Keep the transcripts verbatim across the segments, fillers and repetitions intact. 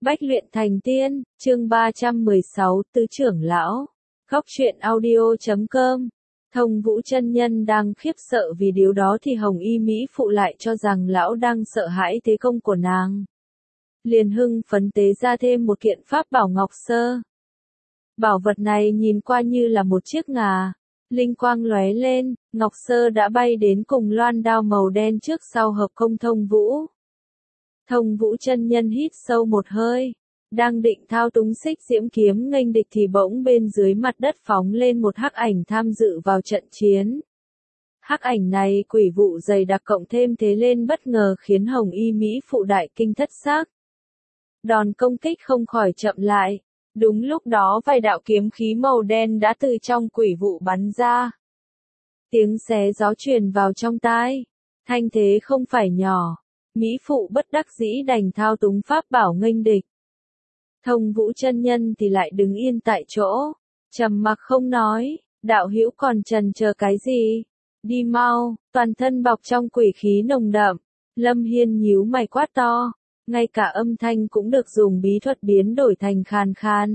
Bách luyện thành tiên, chương ba trăm mười sáu, tứ trưởng lão. Góc truyện audio chấm com. Thông Vũ chân nhân đang khiếp sợ vì điều đó thì Hồng Y Mỹ phụ lại cho rằng lão đang sợ hãi thế công của nàng. Liền hưng phấn tế ra thêm một kiện pháp bảo ngọc sơ. Bảo vật này nhìn qua như là một chiếc ngà. Linh quang lóe lên, ngọc sơ đã bay đến cùng loan đao màu đen trước sau hợp công Thông Vũ. Thông Vũ chân nhân hít sâu một hơi, đang định thao túng xích diễm kiếm nghênh địch thì bỗng bên dưới mặt đất phóng lên một hắc ảnh tham dự vào trận chiến. Hắc ảnh này quỷ vụ dày đặc cộng thêm thế lên bất ngờ khiến Hồng Y Mỹ phụ đại kinh thất xác. Đòn công kích không khỏi chậm lại, đúng lúc đó vài đạo kiếm khí màu đen đã từ trong quỷ vụ bắn ra. Tiếng xé gió truyền vào trong tai, thanh thế không phải nhỏ. Mỹ phụ bất đắc dĩ đành thao túng pháp bảo nghênh địch. Thông Vũ chân nhân thì lại đứng yên tại chỗ, trầm mặc không nói, đạo hữu còn chần chờ cái gì? Đi mau, toàn thân bọc trong quỷ khí nồng đậm. Lâm Hiên nhíu mày quát to, ngay cả âm thanh cũng được dùng bí thuật biến đổi thành khàn khàn.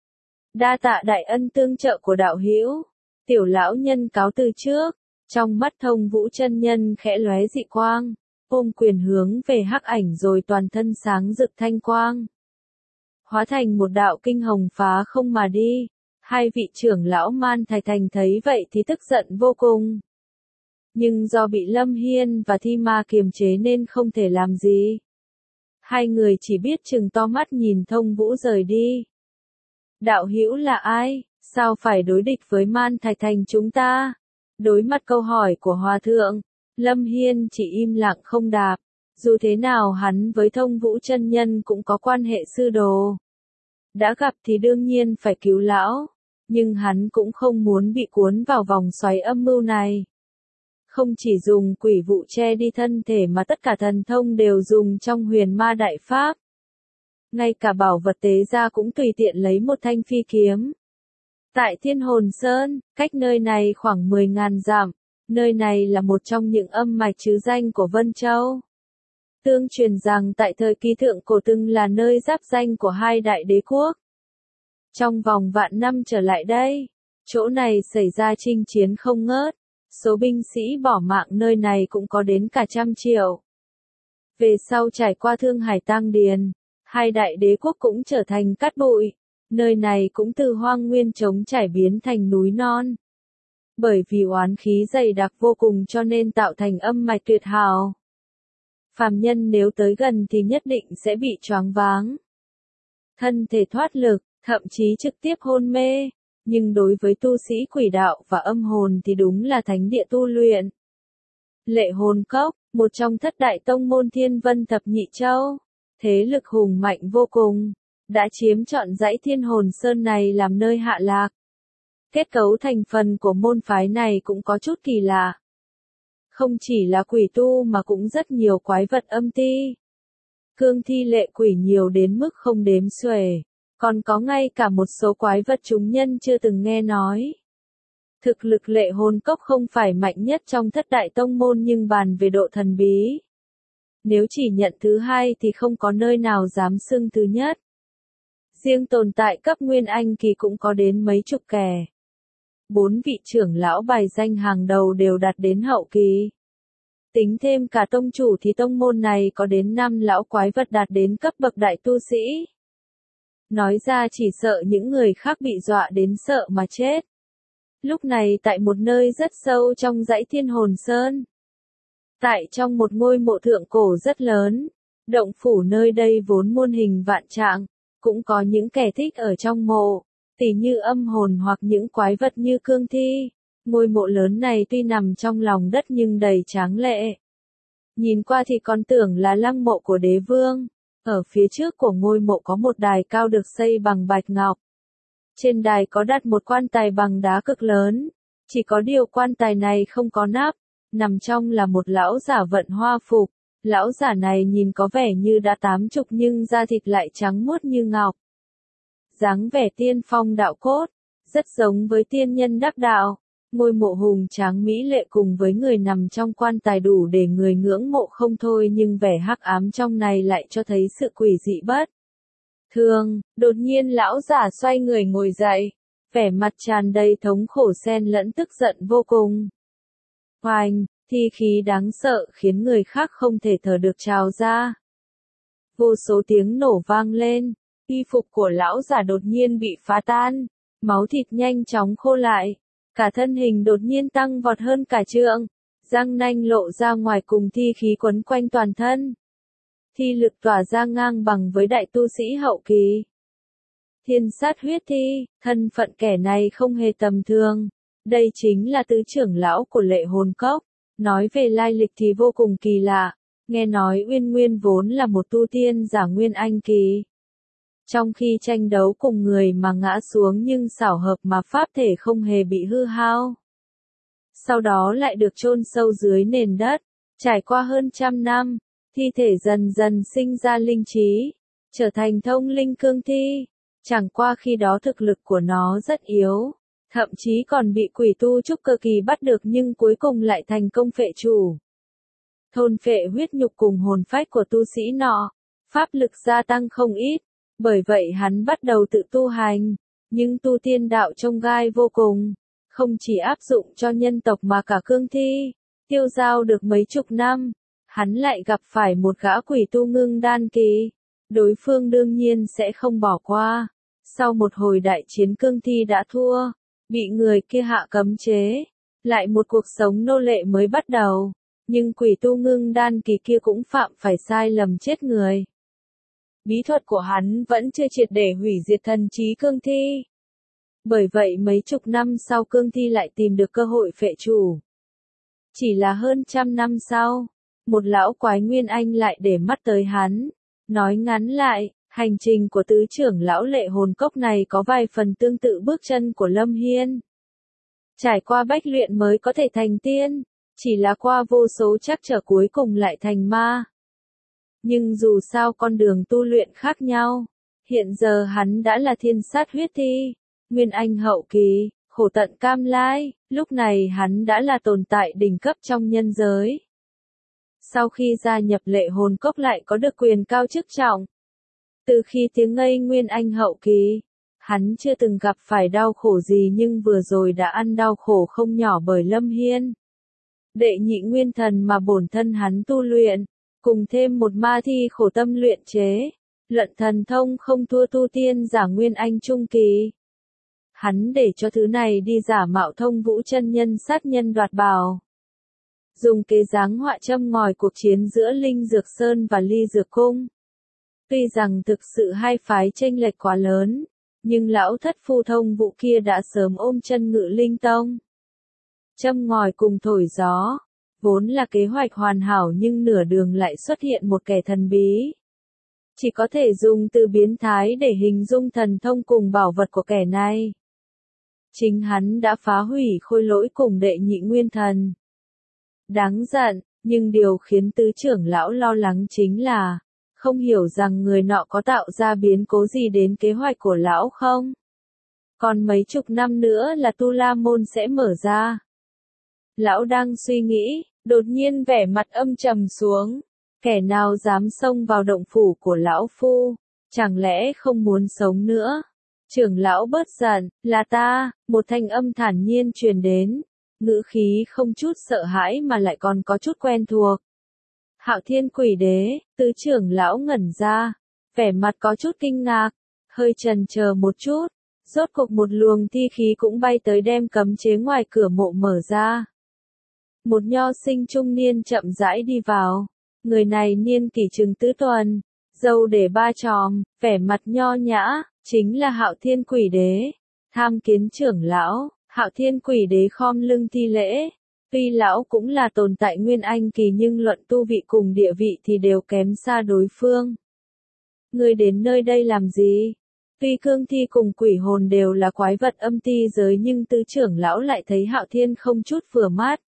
Đa tạ đại ân tương trợ của đạo hữu, tiểu lão nhân cáo từ trước. Trong mắt Thông Vũ chân nhân khẽ lóe dị quang. Ôm quyền hướng về hắc ảnh rồi toàn thân sáng rực thanh quang. Hóa thành một đạo kinh hồng phá không mà đi. Hai vị trưởng lão Man Thái Thành thấy vậy thì tức giận vô cùng. Nhưng do bị Lâm Hiên và Thi Ma kiềm chế nên không thể làm gì. Hai người chỉ biết trừng to mắt nhìn Thông Vũ rời đi. Đạo hữu là ai? Sao phải đối địch với Man Thái Thành chúng ta? Đối mặt câu hỏi của Hòa Thượng, Lâm Hiên chỉ im lặng không đáp, dù thế nào hắn với Thông Vũ chân nhân cũng có quan hệ sư đồ. Đã gặp thì đương nhiên phải cứu lão, nhưng hắn cũng không muốn bị cuốn vào vòng xoáy âm mưu này. Không chỉ dùng quỷ vụ che đi thân thể mà tất cả thần thông đều dùng trong huyền ma đại pháp. Ngay cả bảo vật tế ra cũng tùy tiện lấy một thanh phi kiếm. Tại Thiên Hồn Sơn, cách nơi này khoảng mười ngàn dặm. Nơi này là một trong những âm mạch trứ danh của Vân Châu. Tương truyền rằng tại thời kỳ thượng cổ từng là nơi giáp danh của hai đại đế quốc. Trong vòng vạn năm trở lại đây, chỗ này xảy ra chinh chiến không ngớt, số binh sĩ bỏ mạng nơi này cũng có đến cả trăm triệu. Về sau trải qua Thương Hải Tang Điền, hai đại đế quốc cũng trở thành cát bụi, nơi này cũng từ hoang nguyên trống trải biến thành núi non. Bởi vì oán khí dày đặc vô cùng cho nên tạo thành âm mạch tuyệt hảo. Phàm nhân nếu tới gần thì nhất định sẽ bị choáng váng. Thân thể thoát lực, thậm chí trực tiếp hôn mê. Nhưng đối với tu sĩ quỷ đạo và âm hồn thì đúng là thánh địa tu luyện. Lệ Hồn Cốc, một trong thất đại tông môn Thiên Vân Thập Nhị Châu. Thế lực hùng mạnh vô cùng. Đã chiếm trọn dãy Thiên Hồn Sơn này làm nơi hạ lạc. Kết cấu thành phần của môn phái này cũng có chút kỳ lạ. Không chỉ là quỷ tu mà cũng rất nhiều quái vật âm ti. Cương thi lệ quỷ nhiều đến mức không đếm xuể. Còn có ngay cả một số quái vật chúng nhân chưa từng nghe nói. Thực lực Lệ Hồn Cốc không phải mạnh nhất trong thất đại tông môn nhưng bàn về độ thần bí. Nếu chỉ nhận thứ hai thì không có nơi nào dám xưng thứ nhất. Riêng tồn tại cấp Nguyên Anh kỳ cũng có đến mấy chục kẻ. Bốn vị trưởng lão bài danh hàng đầu đều đạt đến hậu kỳ. Tính thêm cả tông chủ thì tông môn này có đến năm lão quái vật đạt đến cấp bậc đại tu sĩ. Nói ra chỉ sợ những người khác bị dọa đến sợ mà chết. Lúc này tại một nơi rất sâu trong dãy Thiên Hồn Sơn. Tại trong một ngôi mộ thượng cổ rất lớn, động phủ nơi đây vốn muôn hình vạn trạng, cũng có những kẻ thích ở trong mộ. Tỉ như âm hồn hoặc những quái vật như cương thi. Ngôi mộ lớn này tuy nằm trong lòng đất nhưng đầy tráng lệ. Nhìn qua thì còn tưởng là lăng mộ của đế vương. Ở phía trước của ngôi mộ có một đài cao được xây bằng bạch ngọc. Trên đài có đặt một quan tài bằng đá cực lớn. Chỉ có điều quan tài này không có nắp. Nằm trong là một lão giả vận hoa phục. Lão giả này nhìn có vẻ như đã tám chục nhưng da thịt lại trắng muốt như ngọc. Dáng vẻ tiên phong đạo cốt, rất giống với tiên nhân đắc đạo. Ngôi mộ hùng tráng mỹ lệ cùng với người nằm trong quan tài đủ để người ngưỡng mộ không thôi nhưng vẻ hắc ám trong này lại cho thấy sự quỷ dị bất Thương, đột nhiên lão giả xoay người ngồi dậy, vẻ mặt tràn đầy thống khổ xen lẫn tức giận vô cùng. Oanh, thi khí đáng sợ khiến người khác không thể thở được trào ra. Vô số tiếng nổ vang lên, y phục của lão giả đột nhiên bị phá tan, máu thịt nhanh chóng khô lại, cả thân hình đột nhiên tăng vọt hơn cả trượng, răng nanh lộ ra ngoài cùng thi khí quấn quanh toàn thân. Thi lực tỏa ra ngang bằng với đại tu sĩ hậu kỳ. Thiên sát huyết thi, thân phận kẻ này không hề tầm thường. Đây chính là tứ trưởng lão của Lệ Hồn Cốc. Nói về lai lịch thì vô cùng kỳ lạ. Nghe nói Uyên Nguyên vốn là một tu tiên giả Nguyên Anh kỳ. Trong khi tranh đấu cùng người mà ngã xuống nhưng xảo hợp mà pháp thể không hề bị hư hao. Sau đó lại được chôn sâu dưới nền đất. Trải qua hơn trăm năm, thi thể dần dần sinh ra linh trí, trở thành thông linh cương thi. Chẳng qua khi đó thực lực của nó rất yếu, thậm chí còn bị quỷ tu trúc cơ kỳ bắt được nhưng cuối cùng lại thành công phệ chủ. Thôn phệ huyết nhục cùng hồn phách của tu sĩ nọ, pháp lực gia tăng không ít, bởi vậy hắn bắt đầu tự tu hành, nhưng tu tiên đạo trông gai vô cùng, không chỉ áp dụng cho nhân tộc mà cả cương thi, tiêu giao được mấy chục năm, hắn lại gặp phải một gã quỷ tu ngưng đan kỳ. Đối phương đương nhiên sẽ không bỏ qua. Sau một hồi đại chiến cương thi đã thua, bị người kia hạ cấm chế, lại một cuộc sống nô lệ mới bắt đầu. Nhưng quỷ tu ngưng đan kỳ kia cũng phạm phải sai lầm chết người. Bí thuật của hắn vẫn chưa triệt để hủy diệt thần trí cương thi. Bởi vậy mấy chục năm sau cương thi lại tìm được cơ hội phệ chủ. Chỉ là hơn trăm năm sau, một lão quái Nguyên Anh lại để mắt tới hắn. Nói ngắn lại, hành trình của tứ trưởng lão Lệ Hồn Cốc này có vài phần tương tự bước chân của Lâm Hiên. Trải qua bách luyện mới có thể thành tiên, chỉ là qua vô số trắc trở cuối cùng lại thành ma. Nhưng dù sao con đường tu luyện khác nhau, hiện giờ hắn đã là thiên sát huyết thi, Nguyên Anh hậu kỳ, khổ tận cam lai, lúc này hắn đã là tồn tại đỉnh cấp trong nhân giới. Sau khi gia nhập Lệ Hồn Cốc lại có được quyền cao chức trọng. Từ khi tiếng ngây Nguyên Anh hậu kỳ, hắn chưa từng gặp phải đau khổ gì nhưng vừa rồi đã ăn đau khổ không nhỏ bởi Lâm Hiên. Đệ nhị nguyên thần mà bổn thân hắn tu luyện, cùng thêm một ma thi khổ tâm luyện chế, luận thần thông không thua tu tiên giả Nguyên Anh trung kỳ. Hắn để cho thứ này đi giả mạo Thông Vũ chân nhân sát nhân đoạt bảo. Dùng kế dáng họa châm ngòi cuộc chiến giữa Linh Dược Sơn và Ly Dược Cung. Tuy rằng thực sự hai phái chênh lệch quá lớn, nhưng lão thất phu Thông Vũ kia đã sớm ôm chân Ngự Linh Tông. Châm ngòi cùng thổi gió, vốn là kế hoạch hoàn hảo nhưng nửa đường lại xuất hiện một kẻ thần bí. Chỉ có thể dùng từ biến thái để hình dung thần thông cùng bảo vật của kẻ này. Chính hắn đã phá hủy khôi lỗi cùng đệ nhị nguyên thần. Đáng giận, nhưng điều khiến tứ trưởng lão lo lắng chính là, không hiểu rằng người nọ có tạo ra biến cố gì đến kế hoạch của lão không? Còn mấy chục năm nữa là Tu La Môn sẽ mở ra. Lão đang suy nghĩ, đột nhiên vẻ mặt âm trầm xuống. Kẻ nào dám xông vào động phủ của lão phu, chẳng lẽ không muốn sống nữa? Trưởng lão bớt giận, là ta, một thanh âm thản nhiên truyền đến. Ngữ khí không chút sợ hãi mà lại còn có chút quen thuộc. Hạo Thiên Quỷ Đế, tứ trưởng lão ngẩn ra, vẻ mặt có chút kinh ngạc, hơi chần chờ một chút, rốt cuộc một luồng thi khí cũng bay tới đem cấm chế ngoài cửa mộ mở ra. Một nho sinh trung niên chậm rãi đi vào, người này niên kỷ chừng tứ tuần, râu để ba chòm, vẻ mặt nho nhã, chính là Hạo Thiên Quỷ Đế, tham kiến trưởng lão. Hạo Thiên Quỷ Đế khom lưng thi lễ, tuy lão cũng là tồn tại Nguyên Anh kỳ nhưng luận tu vị cùng địa vị thì đều kém xa đối phương. Ngươi đến nơi đây làm gì? Tuy cương thi cùng quỷ hồn đều là quái vật âm ti giới nhưng tứ trưởng lão lại thấy Hạo Thiên không chút vừa mắt.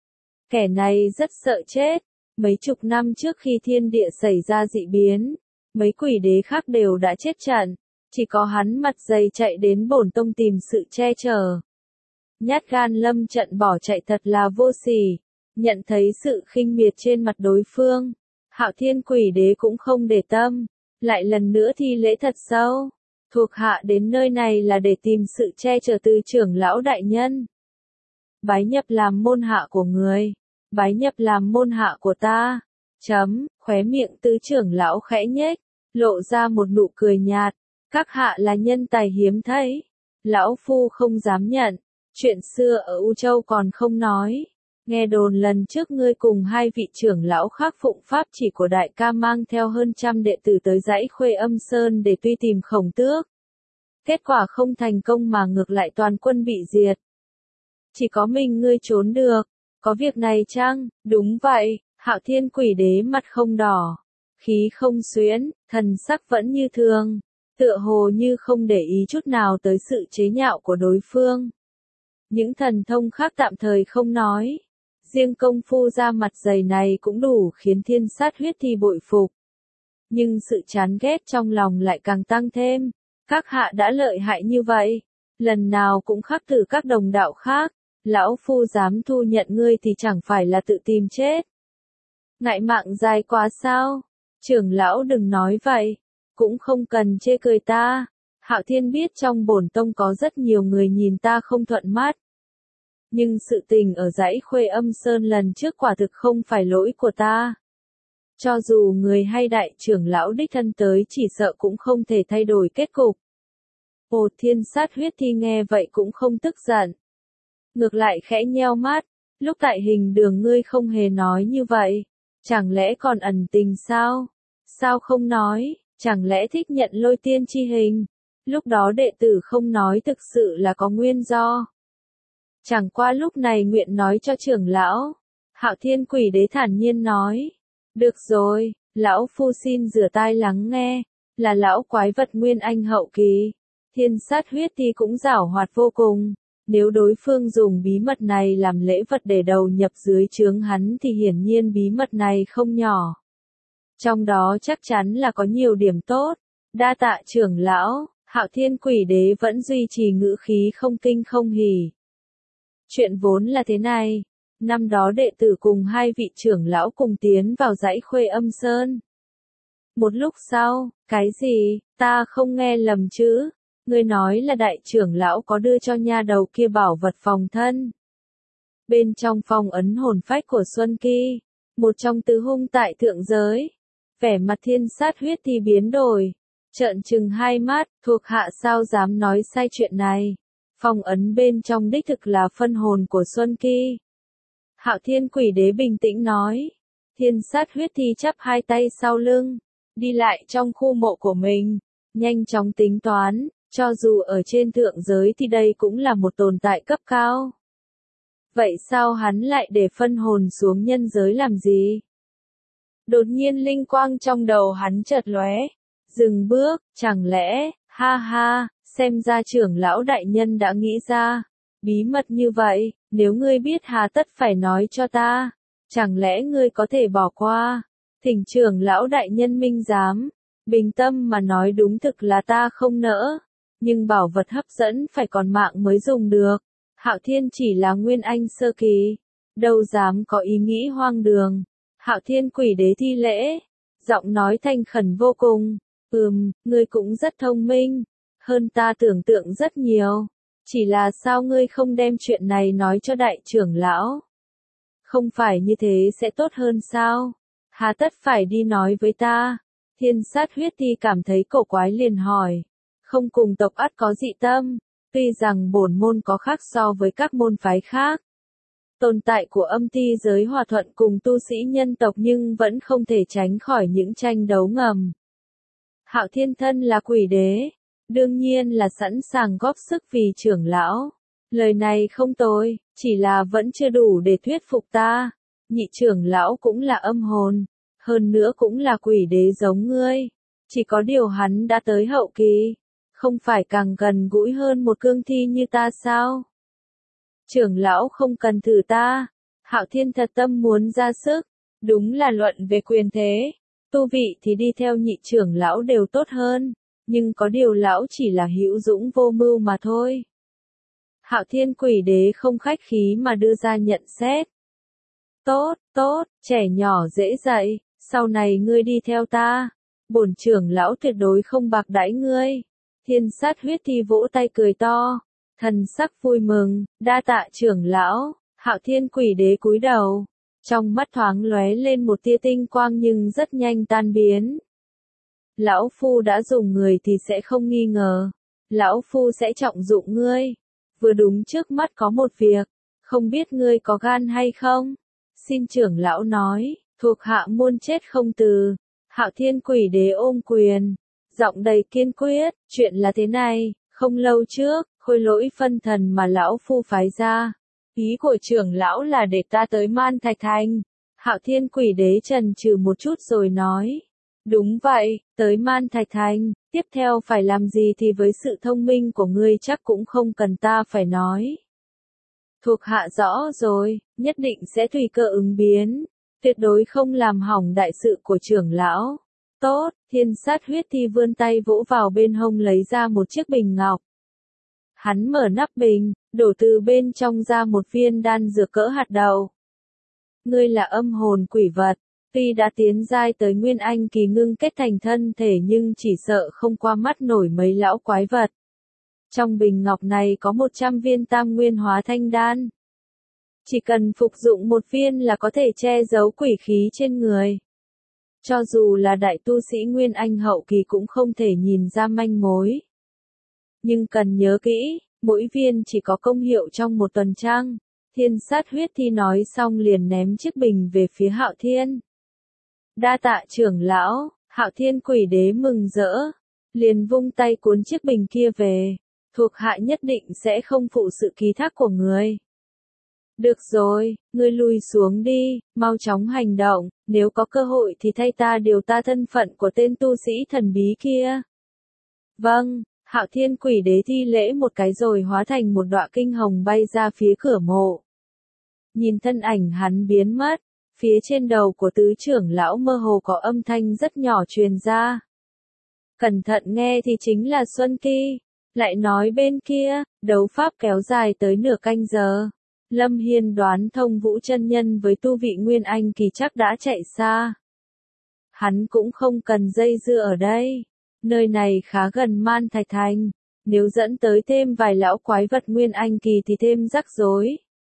Kẻ này rất sợ chết, mấy chục năm trước khi thiên địa xảy ra dị biến, mấy quỷ đế khác đều đã chết trận, chỉ có hắn mặt dày chạy đến bổn tông tìm sự che chở. Nhát gan lâm trận bỏ chạy thật là vô sỉ, nhận thấy sự khinh miệt trên mặt đối phương, Hạo Thiên Quỷ Đế cũng không để tâm, lại lần nữa thi lễ thật sâu. Thuộc hạ đến nơi này là để tìm sự che chở từ trưởng lão đại nhân. Bái nhập làm môn hạ của người. Bái nhập làm môn hạ của ta. Chấm, khóe miệng tứ trưởng lão khẽ nhếch, lộ ra một nụ cười nhạt. Các hạ là nhân tài hiếm thấy. Lão phu không dám nhận. Chuyện xưa ở U Châu còn không nói. Nghe đồn lần trước ngươi cùng hai vị trưởng lão khác phụng pháp chỉ của đại ca mang theo hơn trăm đệ tử tới dãy Khuê Âm Sơn để truy tìm Khổng Tước. Kết quả không thành công mà ngược lại toàn quân bị diệt. Chỉ có mình ngươi trốn được. Có việc này chăng? Đúng vậy, Hạo Thiên Quỷ Đế mặt không đỏ, khí không xuyễn, thần sắc vẫn như thường, tựa hồ như không để ý chút nào tới sự chế nhạo của đối phương. Những thần thông khác tạm thời không nói. Riêng công phu ra mặt dày này cũng đủ khiến Thiên Sát Huyết Thi bội phục. Nhưng sự chán ghét trong lòng lại càng tăng thêm. Các hạ đã lợi hại như vậy, lần nào cũng khắc từ các đồng đạo khác. Lão phu dám thu nhận ngươi thì chẳng phải là tự tìm chết. Ngại mạng dài quá sao? Trưởng lão đừng nói vậy, cũng không cần chê cười ta. Hạo Thiên biết trong bổn tông có rất nhiều người nhìn ta không thuận mắt. Nhưng sự tình ở dãy Khuê Âm Sơn lần trước quả thực không phải lỗi của ta. Cho dù người hay đại trưởng lão đích thân tới chỉ sợ cũng không thể thay đổi kết cục. Ồ, Thiên Sát Huyết Thi nghe vậy cũng không tức giận. Ngược lại khẽ nheo mắt, lúc tại hình đường ngươi không hề nói như vậy. Chẳng lẽ còn ẩn tình sao? Sao không nói, chẳng lẽ thích nhận Lôi Tiên chi hình? Lúc đó đệ tử không nói thực sự là có nguyên do. Chẳng qua lúc này nguyện nói cho trưởng lão. Hạo Thiên Quỷ Đế thản nhiên nói. Được rồi, lão phu xin rửa tai lắng nghe. Là lão quái vật Nguyên Anh hậu kỳ. Thiên Sát Huyết Thi cũng giảo hoạt vô cùng. Nếu đối phương dùng bí mật này làm lễ vật để đầu nhập dưới trướng hắn thì hiển nhiên bí mật này không nhỏ. Trong đó chắc chắn là có nhiều điểm tốt. Đa tạ trưởng lão, Hạo Thiên Quỷ Đế vẫn duy trì ngữ khí không kinh không hỉ. Chuyện vốn là thế này, năm đó đệ tử cùng hai vị trưởng lão cùng tiến vào dãy Khuê Âm Sơn. Một lúc sau, cái gì, ta không nghe lầm chứ? Ngươi nói là đại trưởng lão có đưa cho nha đầu kia bảo vật phòng thân. Bên trong phong ấn hồn phách của Xuân Kỳ, một trong tứ hung tại thượng giới. Vẻ mặt Thiên Sát Huyết Thi biến đổi, trợn trừng hai mắt, thuộc hạ sao dám nói sai chuyện này. Phong ấn bên trong đích thực là phân hồn của Xuân Kỳ. Hạo Thiên Quỷ Đế bình tĩnh nói. Thiên Sát Huyết Thi chắp hai tay sau lưng, đi lại trong khu mộ của mình, nhanh chóng tính toán. Cho dù ở trên thượng giới thì đây cũng là một tồn tại cấp cao. Vậy sao hắn lại để phân hồn xuống nhân giới làm gì? Đột nhiên linh quang trong đầu hắn chợt lóe, dừng bước, chẳng lẽ, ha ha, xem ra trưởng lão đại nhân đã nghĩ ra. Bí mật như vậy, nếu ngươi biết hà tất phải nói cho ta, chẳng lẽ ngươi có thể bỏ qua? Thỉnh trưởng lão đại nhân minh giám, bình tâm mà nói đúng thực là ta không nỡ. Nhưng bảo vật hấp dẫn phải còn mạng mới dùng được. Hạo Thiên chỉ là Nguyên Anh sơ kỳ, đâu dám có ý nghĩ hoang đường. Hạo Thiên Quỷ Đế thi lễ, giọng nói thành khẩn vô cùng. Ừm, ngươi cũng rất thông minh, hơn ta tưởng tượng rất nhiều. Chỉ là sao ngươi không đem chuyện này nói cho đại trưởng lão? Không phải như thế sẽ tốt hơn sao? Hà tất phải đi nói với ta? Thiên Sát Huyết Thi cảm thấy cổ quái liền hỏi. Không cùng tộc ắt có dị tâm, tuy rằng bổn môn có khác so với các môn phái khác. Tồn tại của âm ti giới hòa thuận cùng tu sĩ nhân tộc nhưng vẫn không thể tránh khỏi những tranh đấu ngầm. Hạo Thiên thân là quỷ đế, đương nhiên là sẵn sàng góp sức vì trưởng lão. Lời này không tồi, chỉ là vẫn chưa đủ để thuyết phục ta. Nhị trưởng lão cũng là âm hồn, hơn nữa cũng là quỷ đế giống ngươi. Chỉ có điều hắn đã tới hậu kỳ. Không phải càng gần gũi hơn một cương thi như ta sao? Trưởng lão không cần thử ta. Hạo Thiên thật tâm muốn ra sức. Đúng là luận về quyền thế. Tu vị thì đi theo nhị trưởng lão đều tốt hơn. Nhưng có điều lão chỉ là hữu dũng vô mưu mà thôi. Hạo Thiên Quỷ Đế không khách khí mà đưa ra nhận xét. Tốt, tốt, trẻ nhỏ dễ dạy. Sau này ngươi đi theo ta. bổn trưởng lão tuyệt đối không bạc đãi ngươi. Thiên sát huyết thi vỗ tay cười to, thần sắc vui mừng, đa tạ trưởng lão. Hạo Thiên Quỷ Đế cúi đầu, trong mắt thoáng lóe lên một tia tinh quang nhưng rất nhanh tan biến. Lão Phu đã dùng người thì sẽ không nghi ngờ, Lão Phu sẽ trọng dụng ngươi. Vừa đúng trước mắt có một việc, không biết ngươi có gan hay không? Xin trưởng lão nói, thuộc hạ muôn chết không từ. Hạo Thiên Quỷ Đế ôm quyền, giọng đầy kiên quyết, chuyện là thế này, không lâu trước, khôi lỗi phân thần mà lão Phu phái ra. Ý của trưởng lão là để ta tới Man Thạch Thành. Hạo Thiên Quỷ Đế chần chừ một chút rồi nói. Đúng vậy, tới Man Thạch Thành, tiếp theo phải làm gì thì với sự thông minh của ngươi chắc cũng không cần ta phải nói. Thuộc hạ rõ rồi, nhất định sẽ tùy cơ ứng biến, tuyệt đối không làm hỏng đại sự của trưởng lão. Tốt, thiên sát huyết thi vươn tay vỗ vào bên hông lấy ra một chiếc bình ngọc. Hắn mở nắp bình, đổ từ bên trong ra một viên đan dược cỡ hạt đậu. Ngươi là âm hồn quỷ vật, tuy đã tiến giai tới Nguyên Anh kỳ ngưng kết thành thân thể nhưng chỉ sợ không qua mắt nổi mấy lão quái vật. Trong bình ngọc này có một trăm viên tam nguyên hóa thanh đan. Chỉ cần phục dụng một viên là có thể che giấu quỷ khí trên người. Cho dù là đại tu sĩ Nguyên Anh hậu kỳ cũng không thể nhìn ra manh mối. Nhưng cần nhớ kỹ, mỗi viên chỉ có công hiệu trong một tuần trăng. Thiên sát huyết thi nói xong liền ném chiếc bình về phía Hạo Thiên. Đa tạ trưởng lão, Hạo Thiên Quỷ Đế mừng rỡ, liền vung tay cuốn chiếc bình kia về, thuộc hạ nhất định sẽ không phụ sự ký thác của người. Được rồi, ngươi lui xuống đi, mau chóng hành động, nếu có cơ hội thì thay ta điều ta thân phận của tên tu sĩ thần bí kia. Vâng, Hạo Thiên Quỷ Đế thi lễ một cái rồi hóa thành một đọa kinh hồng bay ra phía cửa mộ. Nhìn thân ảnh hắn biến mất, phía trên đầu của tứ trưởng lão mơ hồ có âm thanh rất nhỏ truyền ra. Cẩn thận nghe thì chính là Xuân Kỳ. Lại nói bên kia, đấu pháp kéo dài tới nửa canh giờ. Lâm Hiên đoán Thông Vũ chân nhân với tu vị Nguyên Anh kỳ chắc đã chạy xa. Hắn cũng không cần dây dưa ở đây. Nơi này khá gần Man Thạch Thành. Nếu dẫn tới thêm vài lão quái vật Nguyên Anh kỳ thì thêm rắc rối.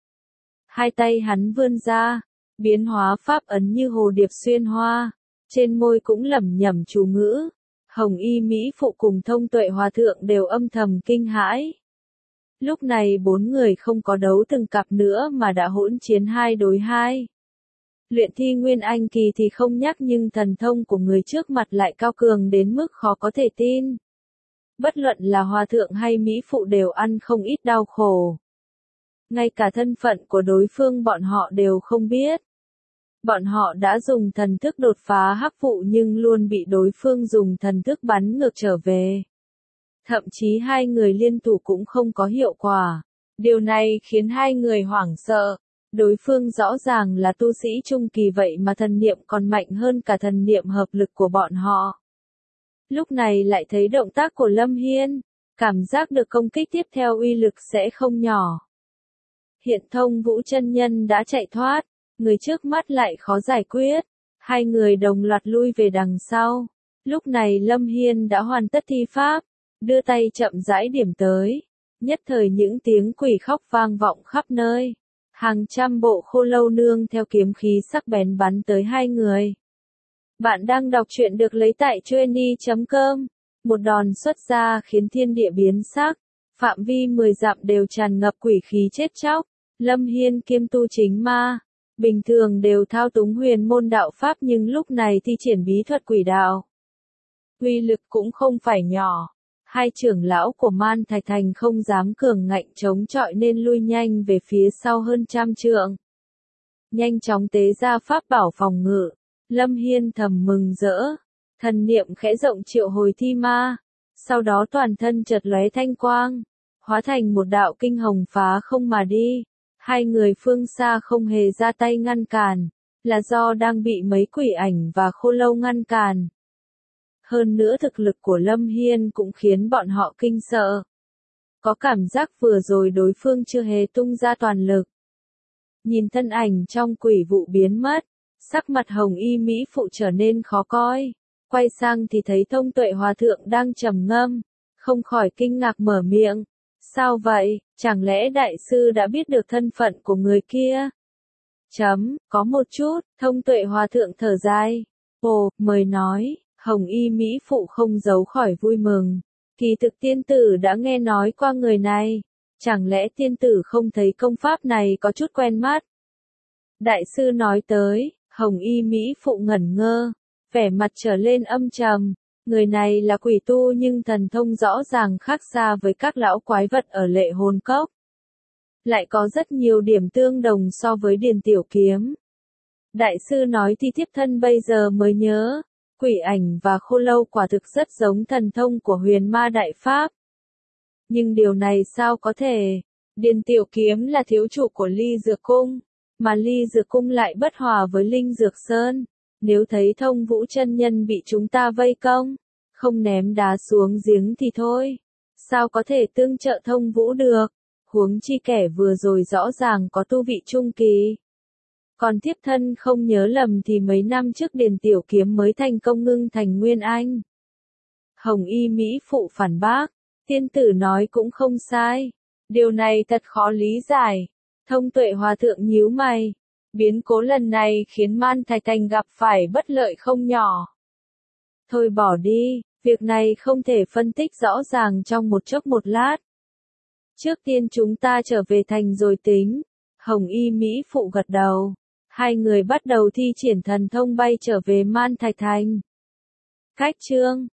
Hai tay hắn vươn ra, biến hóa pháp ấn như hồ điệp xuyên hoa. Trên môi cũng lẩm nhẩm chú ngữ. Hồng Y Mỹ Phụ cùng Thông Tuệ Hòa Thượng đều âm thầm kinh hãi. Lúc này bốn người không có đấu từng cặp nữa mà đã hỗn chiến hai đối hai. Luyện thi Nguyên Anh kỳ thì không nhắc nhưng thần thông của người trước mặt lại cao cường đến mức khó có thể tin. Bất luận là Hòa Thượng hay Mỹ Phụ đều ăn không ít đau khổ. Ngay cả thân phận của đối phương bọn họ đều không biết. Bọn họ đã dùng thần thức đột phá hắc vụ nhưng luôn bị đối phương dùng thần thức bắn ngược trở về. Thậm chí hai người liên thủ cũng không có hiệu quả. Điều này khiến hai người hoảng sợ. Đối phương rõ ràng là tu sĩ trung kỳ vậy mà thần niệm còn mạnh hơn cả thần niệm hợp lực của bọn họ. Lúc này lại thấy động tác của Lâm Hiên, cảm giác được công kích tiếp theo uy lực sẽ không nhỏ. Hiện Thông Vũ chân nhân đã chạy thoát, người trước mắt lại khó giải quyết. Hai người đồng loạt lui về đằng sau. Lúc này Lâm Hiên đã hoàn tất thi pháp, đưa tay chậm rãi điểm tới. Nhất thời những tiếng quỷ khóc vang vọng khắp nơi. Hàng trăm bộ khô lâu nương theo kiếm khí sắc bén bắn tới hai người. Bạn đang đọc truyện được lấy tại chuyenny chấm com. Một đòn xuất ra khiến thiên địa biến sắc. Phạm vi mười dặm đều tràn ngập quỷ khí chết chóc. Lâm Hiên kiêm tu chính ma. Bình thường đều thao túng huyền môn đạo pháp nhưng lúc này thi triển bí thuật quỷ đạo. Uy lực cũng không phải nhỏ. Hai trưởng lão của Man Thạch Thành không dám cường ngạnh chống chọi nên lui nhanh về phía sau hơn trăm trượng. Nhanh chóng tế ra pháp bảo phòng ngự. Lâm Hiên thầm mừng rỡ. Thần niệm khẽ rộng triệu hồi thi ma. Sau đó toàn thân chợt lóe thanh quang. Hóa thành một đạo kinh hồng phá không mà đi. Hai người phương xa không hề ra tay ngăn cản. Là do đang bị mấy quỷ ảnh và khô lâu ngăn cản. Hơn nữa thực lực của Lâm Hiên cũng khiến bọn họ kinh sợ. Có cảm giác vừa rồi đối phương chưa hề tung ra toàn lực. Nhìn thân ảnh trong quỷ vụ biến mất, sắc mặt Hồng Y Mỹ Phụ trở nên khó coi. Quay sang thì thấy Thông Tuệ Hòa Thượng đang trầm ngâm, không khỏi kinh ngạc mở miệng. Sao vậy, chẳng lẽ đại sư đã biết được thân phận của người kia? Chấm, có một chút, Thông Tuệ Hòa Thượng thở dài. Ồ, mời nói, Hồng Y Mỹ Phụ không giấu khỏi vui mừng. Kỳ thực tiên tử đã nghe nói qua người này. Chẳng lẽ tiên tử không thấy công pháp này có chút quen mắt? Đại sư nói tới, Hồng Y Mỹ Phụ ngẩn ngơ, vẻ mặt trở lên âm trầm. Người này là quỷ tu nhưng thần thông rõ ràng khác xa với các lão quái vật ở Lệ Hồn Cốc. Lại có rất nhiều điểm tương đồng so với Điền Tiểu Kiếm. Đại sư nói thì thiếp thân bây giờ mới nhớ, quỷ ảnh và khô lâu quả thực rất giống thần thông của Huyền Ma Đại Pháp. Nhưng điều này sao có thể? Điền Tiểu Kiếm là thiếu chủ của Ly Dược Cung, mà Ly Dược Cung lại bất hòa với Linh Dược Sơn. Nếu thấy Thông Vũ chân nhân bị chúng ta vây công, không ném đá xuống giếng thì thôi. Sao có thể tương trợ Thông Vũ được? Huống chi kẻ vừa rồi rõ ràng có tu vị trung kỳ. Còn thiếp thân không nhớ lầm thì mấy năm trước Điền Tiểu Kiếm mới thành công ngưng thành Nguyên Anh. Hồng Y Mỹ Phụ phản bác, tiên tử nói cũng không sai. Điều này thật khó lý giải. Thông Tuệ Hòa Thượng nhíu mày. Biến cố lần này khiến Man Thạch Thành gặp phải bất lợi không nhỏ. Thôi bỏ đi, việc này không thể phân tích rõ ràng trong một chốc một lát. Trước tiên chúng ta trở về thành rồi tính. Hồng Y Mỹ Phụ gật đầu. Hai người bắt đầu thi triển thần thông bay trở về Man Thạch Thành. Cách chương